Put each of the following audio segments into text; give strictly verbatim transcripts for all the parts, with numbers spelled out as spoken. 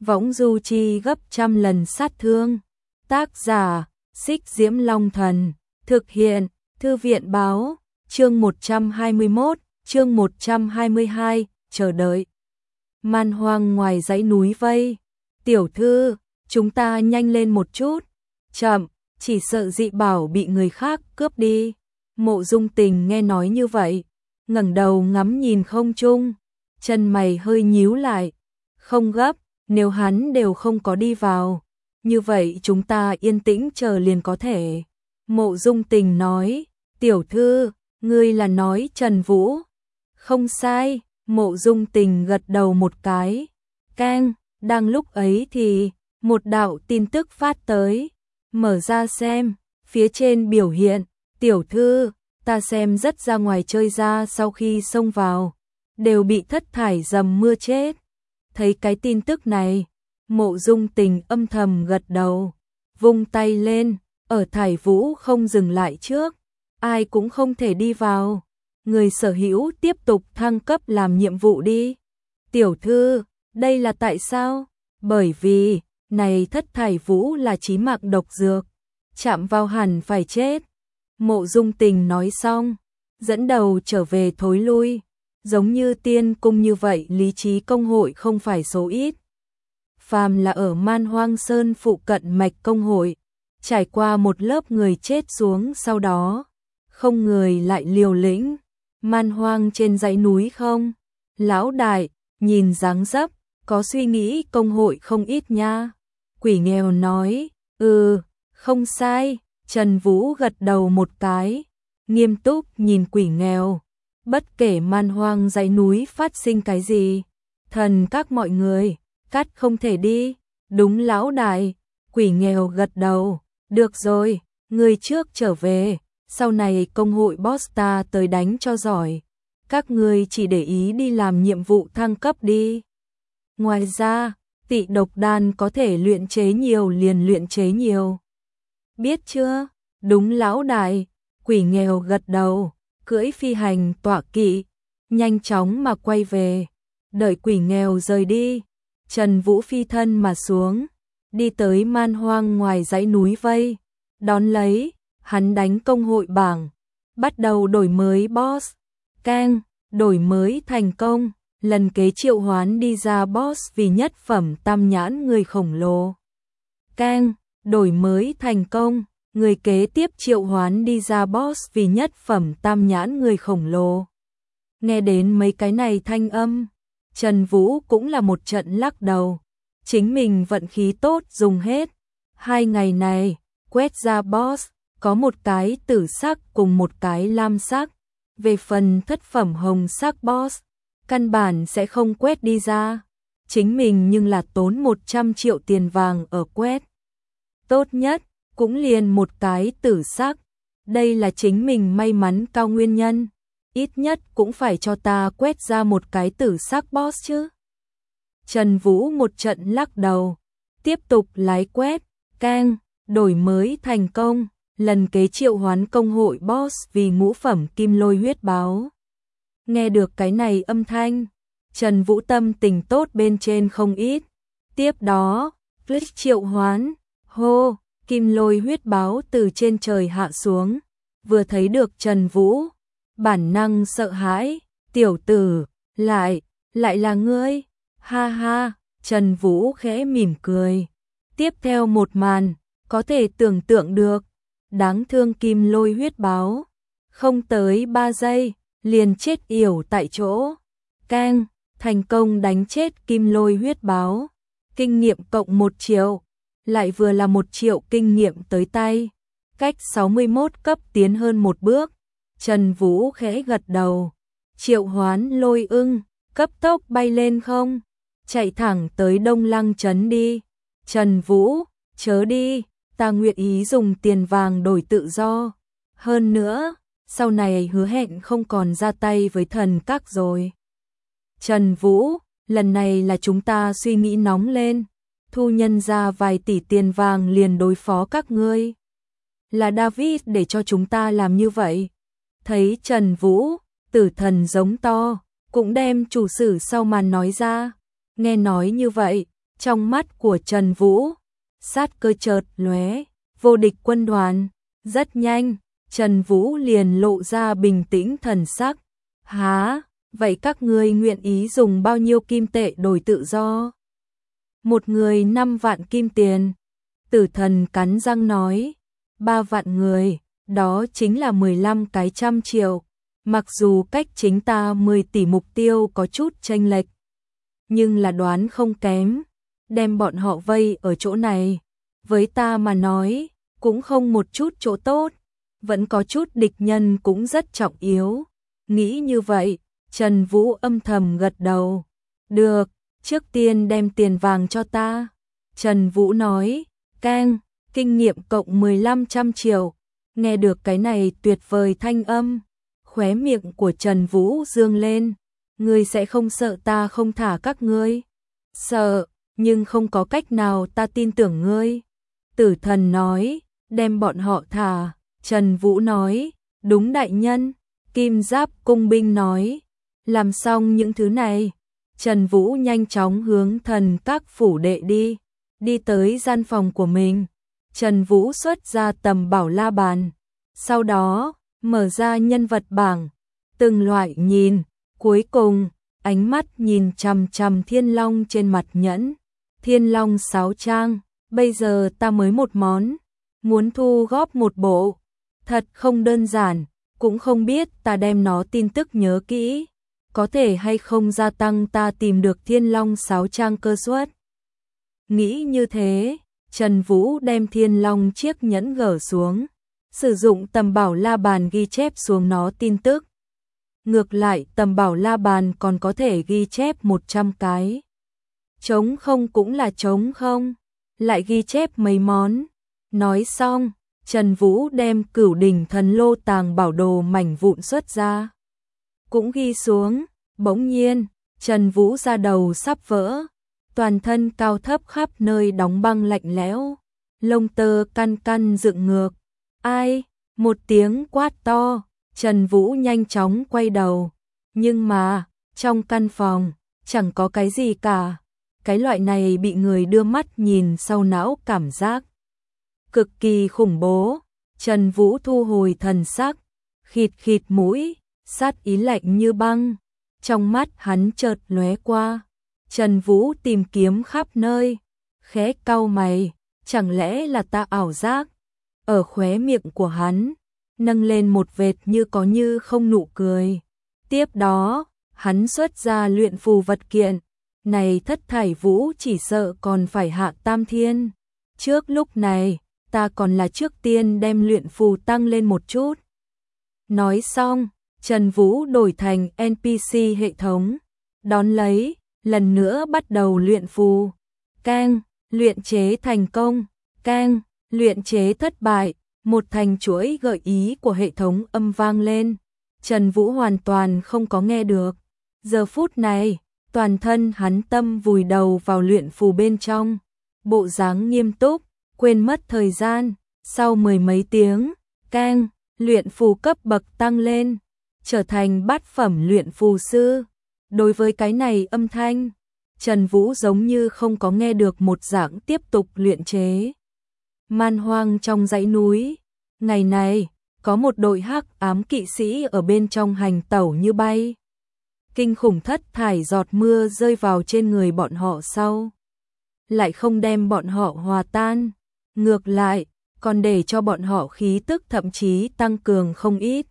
võng du chi gấp trăm lần sát thương. Tác giả, Xích Diễm Long Thần. Thực hiện, Thư viện Báo. Chương một trăm hai mươi mốt, chương một trăm hai mươi hai, chờ đợi. Man hoang ngoài dãy núi vây. Tiểu thư, chúng ta nhanh lên một chút. Chậm, chỉ sợ dị bảo bị người khác cướp đi. Mộ Dung Tình nghe nói như vậy, ngẩng đầu ngắm nhìn không trung, chân mày hơi nhíu lại. Không gấp, nếu hắn đều không có đi vào, như vậy chúng ta yên tĩnh chờ liền có thể. Mộ Dung Tình nói, tiểu thư, ngươi là nói Trần Vũ. Không sai, Mộ Dung Tình gật đầu một cái. Keng, đang lúc ấy thì, một đạo tin tức phát tới. Mở ra xem, phía trên biểu hiện, tiểu thư, ta xem rất ra ngoài chơi ra sau khi xông vào, đều bị thất thải dầm mưa chết. Thấy cái tin tức này, Mộ Dung Tình âm thầm gật đầu, vung tay lên, ở Thải Vũ không dừng lại trước, ai cũng không thể đi vào. Người sở hữu tiếp tục thăng cấp làm nhiệm vụ đi. Tiểu thư, đây là tại sao? Bởi vì, này thất thải vũ là chí mạng độc dược, chạm vào hẳn phải chết. Mộ Dung Tình nói xong, dẫn đầu trở về thối lui. Giống như tiên cung như vậy lý trí công hội không phải số ít. Phàm là ở Man Hoang Sơn phụ cận mạch công hội, trải qua một lớp người chết xuống sau đó, không người lại liều lĩnh. Man hoang trên dãy núi không? Lão đại, nhìn dáng dấp, có suy nghĩ công hội không ít nha. Quỷ nghèo nói, ừ, không sai. Trần Vũ gật đầu một cái, nghiêm túc nhìn quỷ nghèo. Bất kể man hoang dãy núi phát sinh cái gì, thần các mọi người, cắt không thể đi. Đúng lão đại, quỷ nghèo gật đầu, được rồi, người trước trở về. Sau này công hội boss ta tới đánh cho giỏi. Các ngươi chỉ để ý đi làm nhiệm vụ thăng cấp đi. Ngoài ra, tị độc đan có thể luyện chế nhiều liền luyện chế nhiều. Biết chưa? Đúng lão đại, quỷ nghèo gật đầu, cưỡi phi hành tọa kỵ, nhanh chóng mà quay về. Đợi quỷ nghèo rời đi, Trần Vũ phi thân mà xuống, đi tới man hoang ngoài dãy núi vây, đón lấy. Hắn đánh công hội bảng, bắt đầu đổi mới boss. Keng, đổi mới thành công, lần kế triệu hoán đi ra boss vì nhất phẩm tam nhãn người khổng lồ. Keng, đổi mới thành công, người kế tiếp triệu hoán đi ra boss vì nhất phẩm tam nhãn người khổng lồ. Nghe đến mấy cái này thanh âm, Trần Vũ cũng là một trận lắc đầu. Chính mình vận khí tốt dùng hết. Hai ngày này, quét ra boss, có một cái tử sắc cùng một cái lam sắc. Về phần thất phẩm hồng sắc boss, căn bản sẽ không quét đi ra. Chính mình nhưng là tốn một trăm triệu tiền vàng ở quét. Tốt nhất, cũng liền một cái tử sắc. Đây là chính mình may mắn cao nguyên nhân. Ít nhất cũng phải cho ta quét ra một cái tử sắc boss chứ. Trần Vũ một trận lắc đầu, tiếp tục lái quét. Keng, đổi mới thành công. Lần kế triệu hoán công hội boss vì ngũ phẩm kim lôi huyết báo. Nghe được cái này âm thanh, Trần Vũ tâm tình tốt bên trên không ít. Tiếp đó, click triệu hoán, hô, kim lôi huyết báo từ trên trời hạ xuống. Vừa thấy được Trần Vũ, bản năng sợ hãi, tiểu tử, lại, lại là ngươi, ha ha. Trần Vũ khẽ mỉm cười. Tiếp theo một màn, có thể tưởng tượng được. Đáng thương kim lôi huyết báo, không tới ba giây, liền chết yểu tại chỗ. Keng, thành công đánh chết kim lôi huyết báo. Kinh nghiệm cộng một triệu, lại vừa là một triệu kinh nghiệm tới tay. Cách sáu mươi mốt cấp tiến hơn một bước. Trần Vũ khẽ gật đầu. Triệu hoán lôi ưng, cấp tốc bay lên không? Chạy thẳng tới Đông Lăng trấn đi. Trần Vũ, chớ đi. Ta nguyện ý dùng tiền vàng đổi tự do. Hơn nữa, sau này hứa hẹn không còn ra tay với thần các rồi. Trần Vũ, lần này là chúng ta suy nghĩ nóng lên. Thu nhân ra vài tỷ tiền vàng liền đối phó các ngươi. Là David để cho chúng ta làm như vậy. Thấy Trần Vũ, tử thần giống to, cũng đem chủ sử sau màn nói ra. Nghe nói như vậy, Trong mắt của Trần Vũ, sát cơ chợt lóe, vô địch quân đoàn. Rất nhanh, Trần Vũ liền lộ ra bình tĩnh thần sắc. Hả, vậy các ngươi nguyện ý dùng bao nhiêu kim tệ đổi tự do? Một người năm vạn kim tiền. Tử thần cắn răng nói, ba vạn người, đó chính là mười lăm cái trăm triệu. Mặc dù cách chính ta mười tỷ mục tiêu có chút chênh lệch, nhưng là đoán không kém, đem bọn họ vây ở chỗ này. Với ta mà nói, cũng không một chút chỗ tốt, vẫn có chút địch nhân cũng rất trọng yếu. Nghĩ như vậy, Trần Vũ âm thầm gật đầu. Được, trước tiên đem tiền vàng cho ta. Trần Vũ nói, keng, kinh nghiệm cộng mười lăm trăm triệu. Nghe được cái này tuyệt vời thanh âm, khóe miệng của Trần Vũ dương lên. Ngươi sẽ không sợ ta không thả các ngươi? Sợ, nhưng không có cách nào ta tin tưởng ngươi. Tử thần nói, đem bọn họ thả. Trần Vũ nói, đúng đại nhân. Kim Giáp cung binh nói, làm xong những thứ này, Trần Vũ nhanh chóng hướng thần các phủ đệ đi, đi tới gian phòng của mình. Trần Vũ xuất ra tầm bảo la bàn, sau đó mở ra nhân vật bảng, từng loại nhìn, cuối cùng ánh mắt nhìn chằm chằm Thiên Long trên mặt nhẫn. Thiên Long sáu trang, bây giờ ta mới một món, muốn thu góp một bộ, thật không đơn giản, cũng không biết ta đem nó tin tức nhớ kỹ, có thể hay không gia tăng ta tìm được Thiên Long sáu trang cơ suất. Nghĩ như thế, Trần Vũ đem Thiên Long chiếc nhẫn gỡ xuống, sử dụng tầm bảo la bàn ghi chép xuống nó tin tức. Ngược lại tầm bảo la bàn còn có thể ghi chép một trăm cái. Trống không cũng là trống không, lại ghi chép mấy món. Nói xong, Trần Vũ đem Cửu Đỉnh Thần Lô tàng bảo đồ mảnh vụn xuất ra, cũng ghi xuống. Bỗng nhiên, Trần Vũ ra đầu sắp vỡ, toàn thân cao thấp khắp nơi đóng băng lạnh lẽo, lông tơ căn căn dựng ngược. Ai? Một tiếng quát to, Trần Vũ nhanh chóng quay đầu, nhưng mà trong căn phòng chẳng có cái gì cả. Cái loại này bị người đưa mắt nhìn sau não cảm giác cực kỳ khủng bố. Trần Vũ thu hồi thần sắc, khịt khịt mũi, sát ý lạnh như băng. Trong mắt hắn chợt lóe qua. Trần Vũ tìm kiếm khắp nơi, khẽ cau mày, chẳng lẽ là ta ảo giác? Ở khóe miệng của hắn nâng lên một vệt như có như không nụ cười. Tiếp đó, hắn xuất ra luyện phù vật kiện. Này Thất Thải Vũ chỉ sợ còn phải hạ tam thiên. Trước lúc này, ta còn là trước tiên đem luyện phù tăng lên một chút. Nói xong, Trần Vũ đổi thành en pê xê hệ thống, đón lấy, lần nữa bắt đầu luyện phù. Keng, luyện chế thành công. Keng, luyện chế thất bại. Một thành chuỗi gợi ý của hệ thống âm vang lên. Trần Vũ hoàn toàn không có nghe được. Giờ phút này, toàn thân hắn tâm vùi đầu vào luyện phù bên trong, bộ dáng nghiêm túc, quên mất thời gian. Sau mười mấy tiếng, keng, luyện phù cấp bậc tăng lên, trở thành bát phẩm luyện phù sư. Đối với cái này âm thanh, Trần Vũ giống như không có nghe được một dạng, tiếp tục luyện chế. Man hoang trong dãy núi, ngày này, có một đội hắc ám kỵ sĩ ở bên trong hành tẩu như bay. Kinh khủng thất thải giọt mưa rơi vào trên người bọn họ sau, lại không đem bọn họ hòa tan, ngược lại, còn để cho bọn họ khí tức thậm chí tăng cường không ít.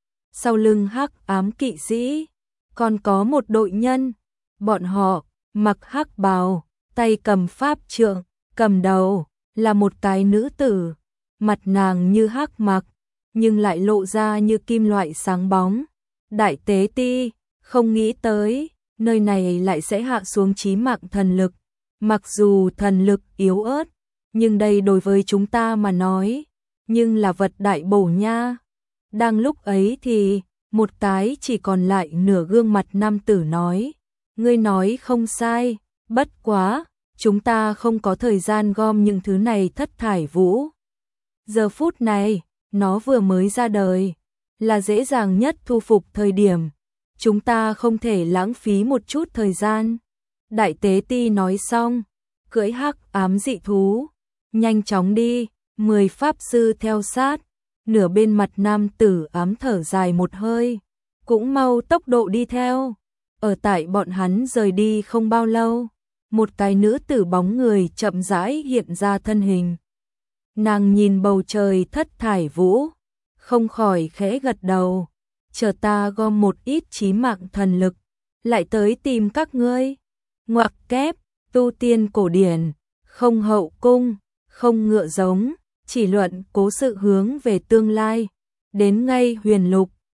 Sau lưng hắc ám kỵ sĩ, còn có một đội nhân, bọn họ mặc hắc bào, tay cầm pháp trượng, cầm đầu là một cái nữ tử, mặt nàng như hắc mặc, nhưng lại lộ ra như kim loại sáng bóng. Đại tế ti, không nghĩ tới, nơi này lại sẽ hạ xuống chí mạng thần lực. Mặc dù thần lực yếu ớt, nhưng đây đối với chúng ta mà nói, nhưng là vật đại bổ nha. Đang lúc ấy thì, một cái chỉ còn lại nửa gương mặt nam tử nói, ngươi nói không sai, bất quá, chúng ta không có thời gian gom những thứ này thất thải vũ. Giờ phút này, nó vừa mới ra đời, là dễ dàng nhất thu phục thời điểm. Chúng ta không thể lãng phí một chút thời gian. Đại tế ti nói xong, cưỡi hắc ám dị thú, nhanh chóng đi, mười pháp sư theo sát, nửa bên mặt nam tử ám thở dài một hơi, cũng mau tốc độ đi theo. Ở tại bọn hắn rời đi không bao lâu, một cái nữ tử bóng người chậm rãi hiện ra thân hình. Nàng nhìn bầu trời thất thải vũ, không khỏi khẽ gật đầu, chờ ta gom một ít chí mạng thần lực, lại tới tìm các ngươi. Ngoặc kép, tu tiên cổ điển, không hậu cung, không ngựa giống, chỉ luận cố sự hướng về tương lai, đến ngay huyền lục,